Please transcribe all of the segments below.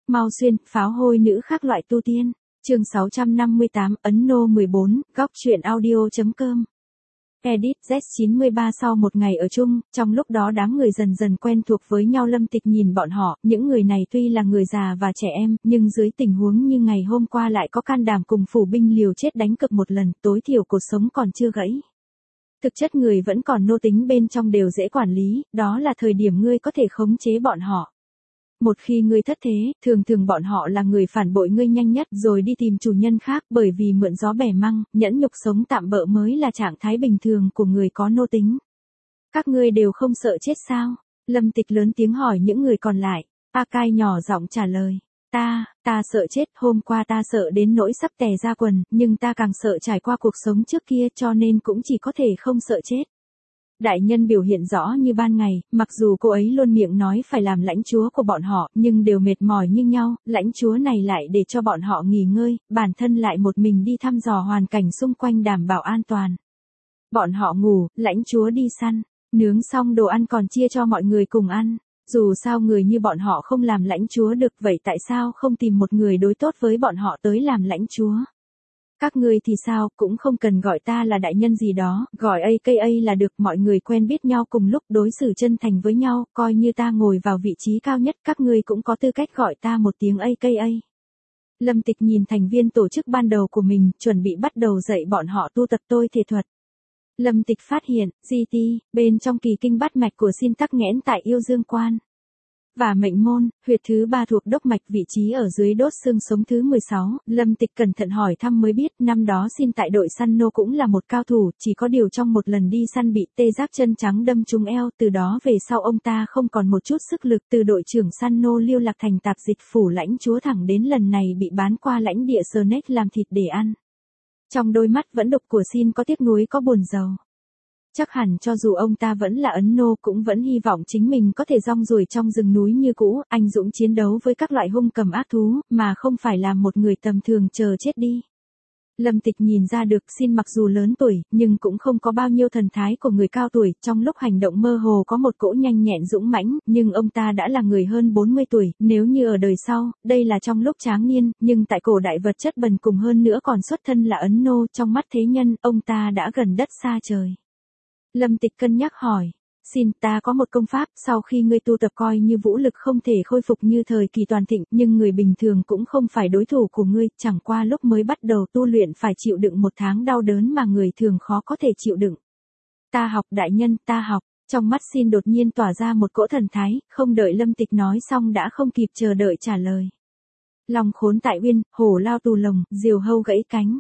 Mau xuyên, pháo hôi nữ khác loại tu tiên. Chương 658, Ấn Nô 14, góc truyện audio.com. Edit Z93. Sau một ngày ở chung, trong lúc đó đám người dần dần quen thuộc với nhau. Lâm Tịch nhìn bọn họ, những người này tuy là người già và trẻ em, nhưng dưới tình huống như ngày hôm qua lại có can đảm cùng phủ binh liều chết đánh cược một lần, tối thiểu cuộc sống còn chưa gãy. Thực chất người vẫn còn nô tính bên trong đều dễ quản lý, đó là thời điểm ngươi có thể khống chế bọn họ. Một khi ngươi thất thế, thường bọn họ là người phản bội ngươi nhanh nhất rồi đi tìm chủ nhân khác, bởi vì mượn gió bẻ măng, nhẫn nhục sống tạm bợ mới là trạng thái bình thường của người có nô tính. Các ngươi đều không sợ chết sao? Lâm Tịch lớn tiếng hỏi những người còn lại. A Cai nhỏ giọng trả lời. Ta sợ chết, hôm qua ta sợ đến nỗi sắp tè ra quần, nhưng ta càng sợ trải qua cuộc sống trước kia cho nên cũng chỉ có thể không sợ chết. Đại nhân biểu hiện rõ như ban ngày, mặc dù cô ấy luôn miệng nói phải làm lãnh chúa của bọn họ, nhưng đều mệt mỏi như nhau, lãnh chúa này lại để cho bọn họ nghỉ ngơi, bản thân lại một mình đi thăm dò hoàn cảnh xung quanh đảm bảo an toàn. Bọn họ ngủ, lãnh chúa đi săn, nướng xong đồ ăn còn chia cho mọi người cùng ăn. Dù sao người như bọn họ không làm lãnh chúa được, vậy tại sao không tìm một người đối tốt với bọn họ tới làm lãnh chúa? Các ngươi thì sao, cũng không cần gọi ta là đại nhân gì đó, gọi AKA là được, mọi người quen biết nhau cùng lúc đối xử chân thành với nhau, coi như ta ngồi vào vị trí cao nhất, các ngươi cũng có tư cách gọi ta một tiếng AKA. Lâm Tịch nhìn thành viên tổ chức ban đầu của mình, chuẩn bị bắt đầu dạy bọn họ tu tập tôi thể thuật. Lâm Tịch phát hiện, GT, bên trong kỳ kinh bát mạch của Xin tắc nghẽn tại Yêu Dương Quan. Và mệnh môn, huyệt thứ 3 thuộc đốc mạch, vị trí ở dưới đốt xương sống thứ 16, Lâm Tịch cẩn thận hỏi thăm mới biết, năm đó Xin tại đội săn nô cũng là một cao thủ, chỉ có điều trong một lần đi săn bị tê giác chân trắng đâm trúng eo, từ đó về sau ông ta không còn một chút sức lực, từ đội trưởng săn nô Liêu Lạc thành tạp dịch phủ lãnh chúa thẳng đến lần này bị bán qua lãnh địa Snake làm thịt để ăn. Trong đôi mắt vẫn đục của Xin có tiếc nuối có buồn rầu. Chắc hẳn cho dù ông ta vẫn là Ấn Nô cũng vẫn hy vọng chính mình có thể rong ruổi trong rừng núi như cũ, anh dũng chiến đấu với các loại hung cầm ác thú, mà không phải là một người tầm thường chờ chết đi. Lâm Tịch nhìn ra được Xin mặc dù lớn tuổi, nhưng cũng không có bao nhiêu thần thái của người cao tuổi, trong lúc hành động mơ hồ có một cỗ nhanh nhẹn dũng mãnh, nhưng ông ta đã là người hơn 40 tuổi, nếu như ở đời sau, đây là trong lúc tráng niên, nhưng tại cổ đại vật chất bần cùng hơn nữa còn xuất thân là Ấn Nô, trong mắt thế nhân, ông ta đã gần đất xa trời. Lâm Tịch cân nhắc hỏi, Xin, ta có một công pháp, sau khi ngươi tu tập coi như vũ lực không thể khôi phục như thời kỳ toàn thịnh, nhưng người bình thường cũng không phải đối thủ của ngươi, chẳng qua lúc mới bắt đầu tu luyện phải chịu đựng một tháng đau đớn mà người thường khó có thể chịu đựng. Ta học đại nhân, ta học. Trong mắt Xin đột nhiên tỏa ra một cỗ thần thái, không đợi Lâm Tịch nói xong đã không kịp chờ đợi trả lời. Long khốn tại uyên, hổ lao tù lồng, diều hâu gãy cánh.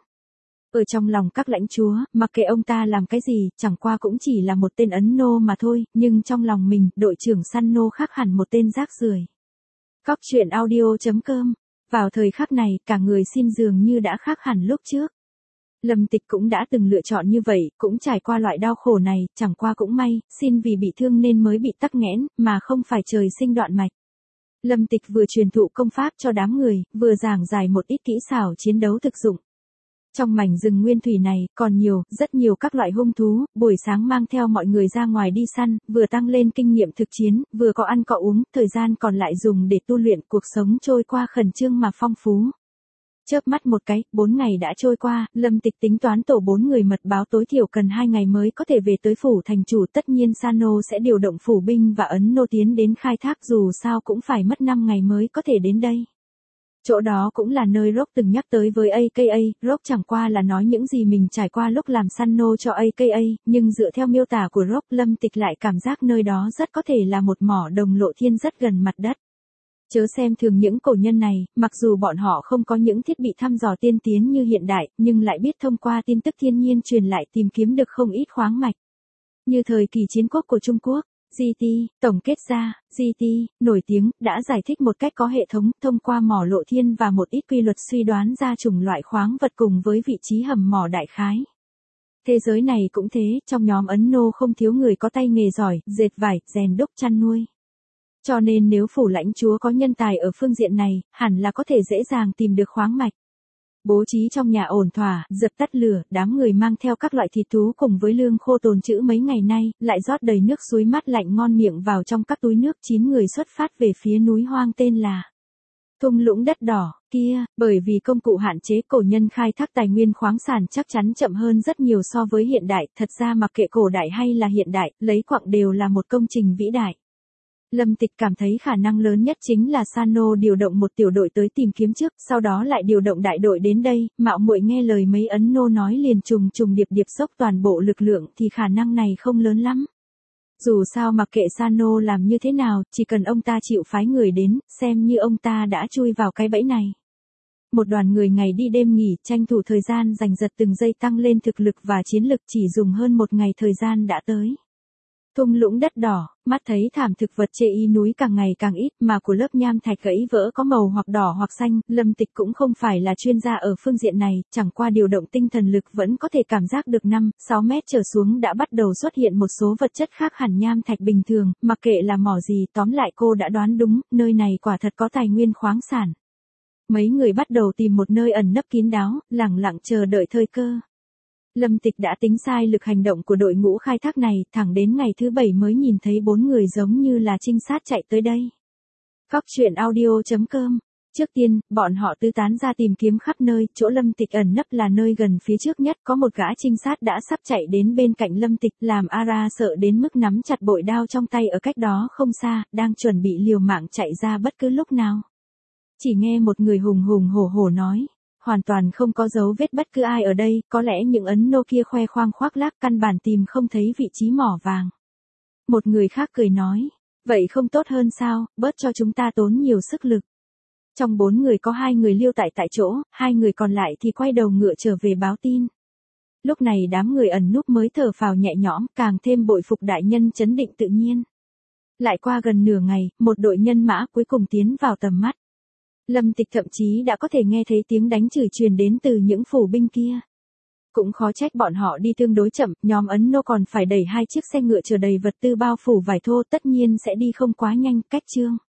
Ở trong lòng các lãnh chúa, mặc kệ ông ta làm cái gì, chẳng qua cũng chỉ là một tên Ấn Nô mà thôi, nhưng trong lòng mình, đội trưởng săn nô khác hẳn một tên rác rưởi. Góc truyện audio.com. Vào thời khắc này, cả người Xin dường như đã khác hẳn lúc trước. Lâm Tịch cũng đã từng lựa chọn như vậy, cũng trải qua loại đau khổ này, chẳng qua cũng may, Xin vì bị thương nên mới bị tắc nghẽn, mà không phải trời sinh đoạn mạch. Lâm Tịch vừa truyền thụ công pháp cho đám người, vừa giảng giải một ít kỹ xảo chiến đấu thực dụng. Trong mảnh rừng nguyên thủy này, còn rất nhiều các loại hung thú, buổi sáng mang theo mọi người ra ngoài đi săn, vừa tăng lên kinh nghiệm thực chiến, vừa có ăn có uống, thời gian còn lại dùng để tu luyện, cuộc sống trôi qua khẩn trương mà phong phú. Chớp mắt một cái, 4 ngày đã trôi qua, Lâm Tịch tính toán tổ 4 người mật báo tối thiểu cần 2 ngày mới có thể về tới phủ thành chủ, tất nhiên Sano sẽ điều động phủ binh và Ấn Nô tiến đến khai thác, dù sao cũng phải mất 5 ngày mới có thể đến đây. Chỗ đó cũng là nơi Rock từng nhắc tới với AKA, Rock chẳng qua là nói những gì mình trải qua lúc làm săn nô cho AKA, nhưng dựa theo miêu tả của Rock, Lâm Tịch lại cảm giác nơi đó rất có thể là một mỏ đồng lộ thiên rất gần mặt đất. Chớ xem thường những cổ nhân này, mặc dù bọn họ không có những thiết bị thăm dò tiên tiến như hiện đại, nhưng lại biết thông qua tin tức thiên nhiên truyền lại tìm kiếm được không ít khoáng mạch. Như thời kỳ chiến quốc của Trung Quốc. GT, tổng kết ra, GT, nổi tiếng, đã giải thích một cách có hệ thống, thông qua mỏ lộ thiên và một ít quy luật suy đoán ra chủng loại khoáng vật cùng với vị trí hầm mỏ đại khái. Thế giới này cũng thế, trong nhóm Ấn Nô không thiếu người có tay nghề giỏi, dệt vải, rèn đúc chăn nuôi. Cho nên nếu phủ lãnh chúa có nhân tài ở phương diện này, hẳn là có thể dễ dàng tìm được khoáng mạch. Bố trí trong nhà ổn thỏa, dập tắt lửa, đám người mang theo các loại thịt thú cùng với lương khô tồn trữ mấy ngày nay, lại rót đầy nước suối mát lạnh ngon miệng vào trong các túi nước. 9 người xuất phát về phía núi hoang tên là Thung lũng đất đỏ, kia, bởi vì công cụ hạn chế cổ nhân khai thác tài nguyên khoáng sản chắc chắn chậm hơn rất nhiều so với hiện đại, thật ra mặc kệ cổ đại hay là hiện đại, lấy quặng đều là một công trình vĩ đại. Lâm Tịch cảm thấy khả năng lớn nhất chính là Sano điều động một tiểu đội tới tìm kiếm trước, sau đó lại điều động đại đội đến đây, mạo muội nghe lời mấy Ấn Nô nói liền trùng trùng điệp điệp xốc toàn bộ lực lượng thì khả năng này không lớn lắm. Dù sao mặc kệ Sano làm như thế nào, chỉ cần ông ta chịu phái người đến, xem như ông ta đã chui vào cái bẫy này. Một đoàn người ngày đi đêm nghỉ, tranh thủ thời gian giành giật từng giây tăng lên thực lực và chiến lực, chỉ dùng hơn một ngày thời gian đã tới. Thung lũng đất đỏ, mắt thấy thảm thực vật chê y núi càng ngày càng ít mà của lớp nham thạch gãy vỡ có màu hoặc đỏ hoặc xanh, Lâm Tịch cũng không phải là chuyên gia ở phương diện này, chẳng qua điều động tinh thần lực vẫn có thể cảm giác được 5-6 mét trở xuống đã bắt đầu xuất hiện một số vật chất khác hẳn nham thạch bình thường, mặc kệ là mỏ gì, tóm lại cô đã đoán đúng, nơi này quả thật có tài nguyên khoáng sản. Mấy người bắt đầu tìm một nơi ẩn nấp kín đáo, lẳng lặng chờ đợi thời cơ. Lâm Tịch đã tính sai lực hành động của đội ngũ khai thác này, thẳng đến ngày thứ 7 mới nhìn thấy 4 người giống như là trinh sát chạy tới đây. Góc truyện audio.com. Trước tiên, bọn họ tứ tán ra tìm kiếm khắp nơi, chỗ Lâm Tịch ẩn nấp là nơi gần phía trước nhất, có một gã trinh sát đã sắp chạy đến bên cạnh Lâm Tịch, làm Ara sợ đến mức nắm chặt bội đao trong tay ở cách đó không xa, đang chuẩn bị liều mạng chạy ra bất cứ lúc nào. Chỉ nghe một người hùng hùng hổ hổ nói. Hoàn toàn không có dấu vết bất cứ ai ở đây, có lẽ những Ấn Nô kia khoe khoang khoác lác căn bản tìm không thấy vị trí mỏ vàng. Một người khác cười nói, vậy không tốt hơn sao, bớt cho chúng ta tốn nhiều sức lực. Trong 4 người có 2 người lưu tại chỗ, 2 người còn lại thì quay đầu ngựa trở về báo tin. Lúc này đám người ẩn núp mới thở phào nhẹ nhõm, càng thêm bội phục đại nhân trấn định tự nhiên. Lại qua gần nửa ngày, một đội nhân mã cuối cùng tiến vào tầm mắt. Lâm Tịch thậm chí đã có thể nghe thấy tiếng đánh chửi truyền đến từ những phủ binh kia. Cũng khó trách bọn họ đi tương đối chậm, nhóm Ấn Nô còn phải đẩy 2 chiếc xe ngựa chở đầy vật tư bao phủ vải thô, tất nhiên sẽ đi không quá nhanh, cách chương.